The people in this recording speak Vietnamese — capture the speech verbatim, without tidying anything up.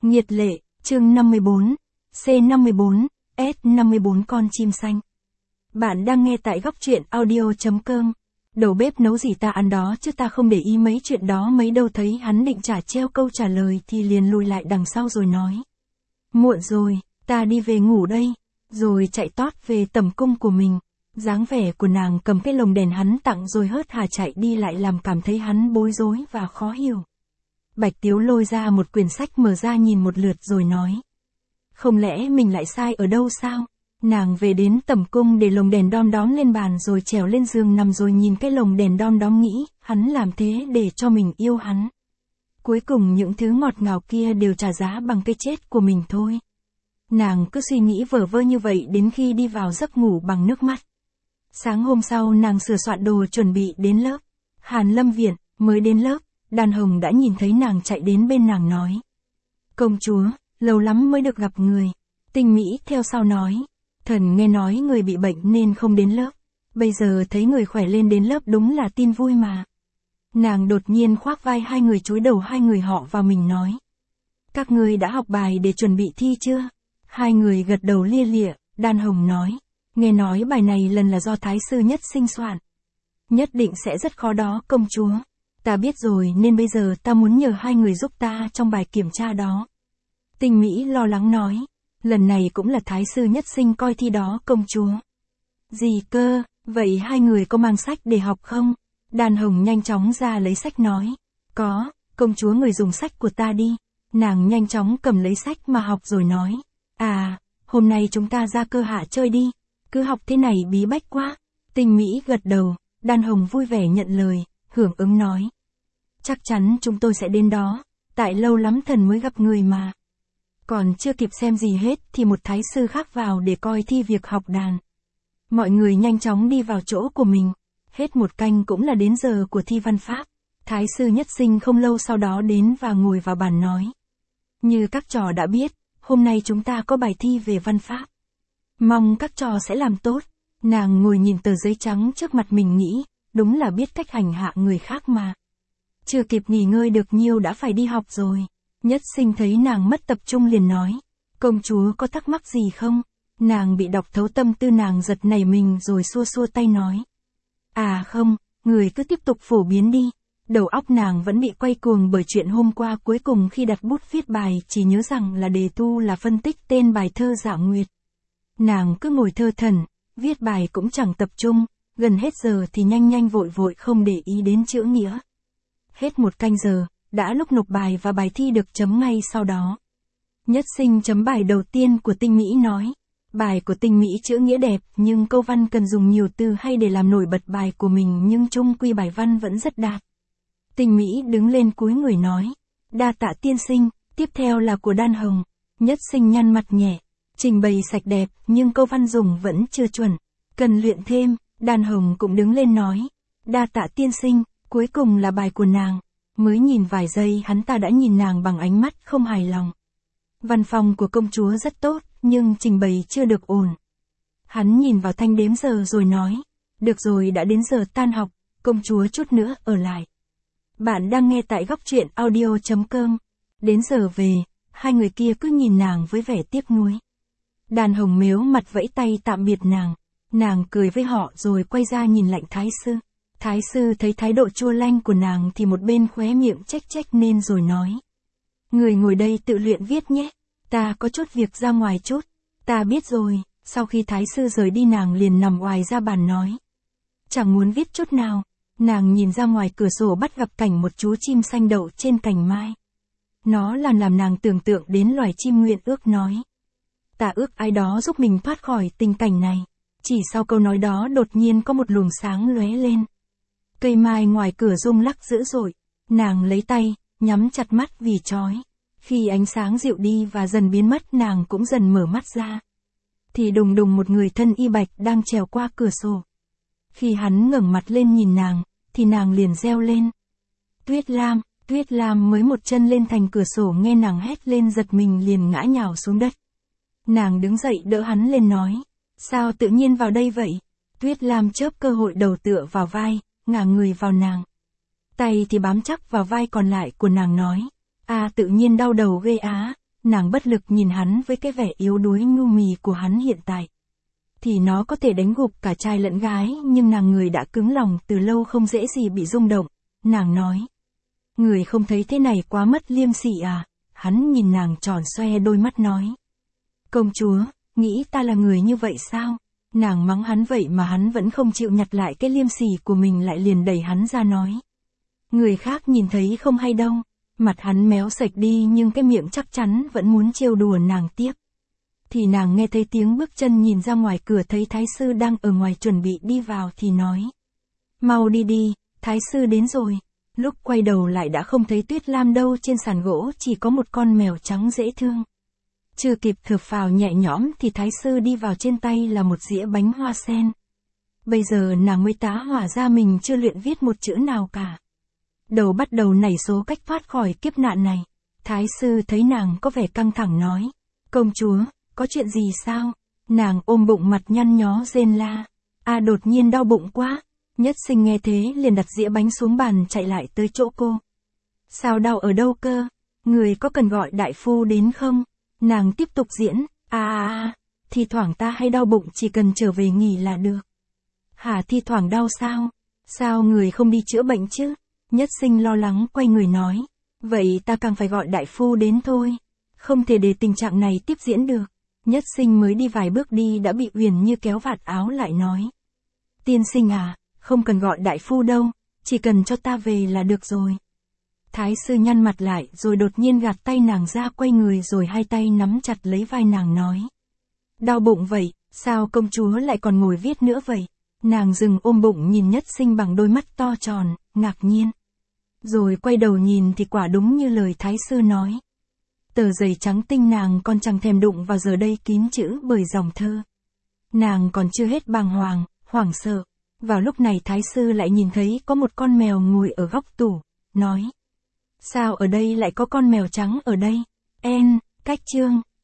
Nghiệt lệ, chương năm mươi bốn, C năm mươi bốn, S năm mươi bốn con chim xanh. Bạn đang nghe tại góc truyện audio.com. Đầu bếp nấu gì ta ăn đó chứ ta không để ý mấy chuyện đó mấy đâu, thấy hắn định trả treo câu trả lời thì liền lùi lại đằng sau rồi nói. Muộn rồi, ta đi về ngủ đây. Rồi chạy tót về tầm cung của mình. Dáng vẻ của nàng cầm cái lồng đèn hắn tặng rồi hớt hà chạy đi lại làm cảm thấy hắn bối rối và khó hiểu. Bạch Tiếu lôi ra một quyển sách mở ra nhìn một lượt rồi nói. Không lẽ mình lại sai ở đâu sao? Nàng về đến tầm cung để lồng đèn đom đóm lên bàn rồi trèo lên giường nằm rồi nhìn cái lồng đèn đom đóm nghĩ, hắn làm thế để cho mình yêu hắn. Cuối cùng những thứ ngọt ngào kia đều trả giá bằng cái chết của mình thôi. Nàng cứ suy nghĩ vờ vơ như vậy đến khi đi vào giấc ngủ bằng nước mắt. Sáng hôm sau nàng sửa soạn đồ chuẩn bị đến lớp. Hàn Lâm Viện, mới đến lớp, Đàn Hồng đã nhìn thấy nàng chạy đến bên nàng nói. Công chúa, lâu lắm mới được gặp người. Tinh Mỹ theo sau nói. Thần nghe nói người bị bệnh nên không đến lớp. Bây giờ thấy người khỏe lên đến lớp đúng là tin vui mà. Nàng đột nhiên khoác vai hai người chúi đầu hai người họ vào mình nói. Các ngươi đã học bài để chuẩn bị thi chưa? Hai người gật đầu lia lịa, Đàn Hồng nói. Nghe nói bài này lần là do Thái sư Nhất Sinh soạn. Nhất định sẽ rất khó đó công chúa. Ta biết rồi nên bây giờ ta muốn nhờ hai người giúp ta trong bài kiểm tra đó. Tinh Mỹ lo lắng nói. Lần này cũng là Thái sư Nhất Sinh coi thi đó công chúa. Gì cơ, vậy hai người có mang sách để học không? Đàn Hồng nhanh chóng ra lấy sách nói. Có, công chúa người dùng sách của ta đi. Nàng nhanh chóng cầm lấy sách mà học rồi nói. À, hôm nay chúng ta ra cơ hạ chơi đi. Cứ học thế này bí bách quá. Tinh Mỹ gật đầu, Đàn Hồng vui vẻ nhận lời, hưởng ứng nói. Chắc chắn chúng tôi sẽ đến đó, tại lâu lắm thần mới gặp người mà. Còn chưa kịp xem gì hết thì một thái sư khác vào để coi thi việc học đàn. Mọi người nhanh chóng đi vào chỗ của mình, hết một canh cũng là đến giờ của thi văn pháp. Thái sư Nhất Sinh không lâu sau đó đến và ngồi vào bàn nói. Như các trò đã biết, hôm nay chúng ta có bài thi về văn pháp. Mong các trò sẽ làm tốt. Nàng ngồi nhìn tờ giấy trắng trước mặt mình nghĩ, đúng là biết cách hành hạ người khác mà. Chưa kịp nghỉ ngơi được nhiêu đã phải đi học rồi. Nhất Sinh thấy nàng mất tập trung liền nói. Công chúa có thắc mắc gì không? Nàng bị đọc thấu tâm tư nàng giật nảy mình rồi xua xua tay nói. À không, người cứ tiếp tục phổ biến đi. Đầu óc nàng vẫn bị quay cuồng bởi chuyện hôm qua cuối cùng khi đặt bút viết bài chỉ nhớ rằng là đề tu là phân tích tên bài thơ Dạ Nguyệt. Nàng cứ ngồi thơ thẩn, viết bài cũng chẳng tập trung, gần hết giờ thì nhanh nhanh vội vội không để ý đến chữ nghĩa. Hết một canh giờ, đã lúc nộp bài và bài thi được chấm ngay sau đó. Nhất Sinh chấm bài đầu tiên của Tinh Mỹ nói. Bài của Tinh Mỹ chữ nghĩa đẹp nhưng câu văn cần dùng nhiều từ hay để làm nổi bật bài của mình nhưng chung quy bài văn vẫn rất đạt. Tinh Mỹ đứng lên cúi người nói. Đa tạ tiên sinh, tiếp theo là của Đàn Hồng. Nhất Sinh nhăn mặt nhẹ. Trình bày sạch đẹp nhưng câu văn dùng vẫn chưa chuẩn. Cần luyện thêm, Đàn Hồng cũng đứng lên nói. Đa tạ tiên sinh, cuối cùng là bài của nàng. Mới nhìn vài giây hắn ta đã nhìn nàng bằng ánh mắt không hài lòng. Văn phòng của công chúa rất tốt, nhưng trình bày chưa được ổn. Hắn nhìn vào thanh đếm giờ rồi nói. Được rồi, đã đến giờ tan học, công chúa chút nữa ở lại. Bạn đang nghe tại góc truyện audio.com. Đến giờ về, hai người kia cứ nhìn nàng với vẻ tiếc nuối. Đàn Hồng mếu mặt vẫy tay tạm biệt nàng. Nàng cười với họ rồi quay ra nhìn lạnh Thái sư. Thái sư thấy thái độ chua lanh của nàng thì một bên khóe miệng trách trách nên rồi nói. Người ngồi đây tự luyện viết nhé. Ta có chút việc ra ngoài chút. Ta biết rồi. Sau khi thái sư rời đi nàng liền nằm oài ra bàn nói. Chẳng muốn viết chút nào. Nàng nhìn ra ngoài cửa sổ bắt gặp cảnh một chú chim xanh đậu trên cành mai. Nó là làm nàng tưởng tượng đến loài chim nguyện ước nói. Ta ước ai đó giúp mình thoát khỏi tình cảnh này. Chỉ sau câu nói đó đột nhiên có một luồng sáng lóe lên. Cây mai ngoài cửa rung lắc dữ dội. Nàng lấy tay, nhắm chặt mắt vì chói. Khi ánh sáng dịu đi và dần biến mất nàng cũng dần mở mắt ra. Thì đùng đùng một người thân y bạch đang trèo qua cửa sổ. Khi hắn ngẩng mặt lên nhìn nàng, thì nàng liền reo lên. Tuyết Lam, Tuyết Lam mới một chân lên thành cửa sổ nghe nàng hét lên giật mình liền ngã nhào xuống đất. Nàng đứng dậy đỡ hắn lên nói. Sao tự nhiên vào đây vậy? Tuyết Lam chớp cơ hội đầu tựa vào vai, ngả người vào nàng. Tay thì bám chắc vào vai còn lại của nàng nói. À tự nhiên đau đầu ghê á. Nàng bất lực nhìn hắn với cái vẻ yếu đuối nhu mì của hắn hiện tại. Thì nó có thể đánh gục cả trai lẫn gái, nhưng nàng người đã cứng lòng từ lâu không dễ gì bị rung động. Nàng nói. Người không thấy thế này quá mất liêm sỉ à? Hắn nhìn nàng tròn xoe đôi mắt nói. Công chúa, nghĩ ta là người như vậy sao? Nàng mắng hắn vậy mà hắn vẫn không chịu nhặt lại cái liêm sỉ của mình, lại liền đẩy hắn ra nói. Người khác nhìn thấy không hay đâu. Mặt hắn méo sạch đi nhưng cái miệng chắc chắn vẫn muốn trêu đùa nàng tiếp. Thì nàng nghe thấy tiếng bước chân, nhìn ra ngoài cửa thấy thái sư đang ở ngoài chuẩn bị đi vào thì nói. Mau đi đi, thái sư đến rồi. Lúc quay đầu lại đã không thấy Tuyết Lam đâu, trên sàn gỗ chỉ có một con mèo trắng dễ thương. Chưa kịp thở phào nhẹ nhõm thì thái sư đi vào, trên tay là một dĩa bánh hoa sen. Bây giờ nàng mới tá hỏa ra mình chưa luyện viết một chữ nào cả. Đầu bắt đầu nảy số cách thoát khỏi kiếp nạn này. Thái sư thấy nàng có vẻ căng thẳng nói. Công chúa, có chuyện gì sao? Nàng ôm bụng mặt nhăn nhó rên la. À đột nhiên đau bụng quá. Nhất Sinh nghe thế liền đặt dĩa bánh xuống bàn chạy lại tới chỗ cô. Sao đau ở đâu cơ? Người có cần gọi đại phu đến không? Nàng tiếp tục diễn. À à à, thi thoảng ta hay đau bụng, chỉ cần trở về nghỉ là được. Hả, thi thoảng đau sao? Sao người không đi chữa bệnh chứ? Nhất Sinh lo lắng quay người nói. Vậy ta càng phải gọi đại phu đến thôi. Không thể để tình trạng này tiếp diễn được. Nhất Sinh mới đi vài bước đi đã bị Uyển Như kéo vạt áo lại nói. Tiên sinh à, không cần gọi đại phu đâu, chỉ cần cho ta về là được rồi. Thái sư nhăn mặt lại rồi đột nhiên gạt tay nàng ra, quay người rồi hai tay nắm chặt lấy vai nàng nói. Đau bụng vậy, sao công chúa lại còn ngồi viết nữa vậy? Nàng dừng ôm bụng nhìn Nhất Sinh bằng đôi mắt to tròn, ngạc nhiên. Rồi quay đầu nhìn thì quả đúng như lời thái sư nói. Tờ giấy trắng tinh nàng còn chẳng thèm đụng vào, giờ đây kín chữ bởi dòng thơ. Nàng còn chưa hết bàng hoàng, hoảng sợ. Vào lúc này thái sư lại nhìn thấy có một con mèo ngồi ở góc tủ, nói. Sao ở đây lại có con mèo trắng ở đây? En, cách chương.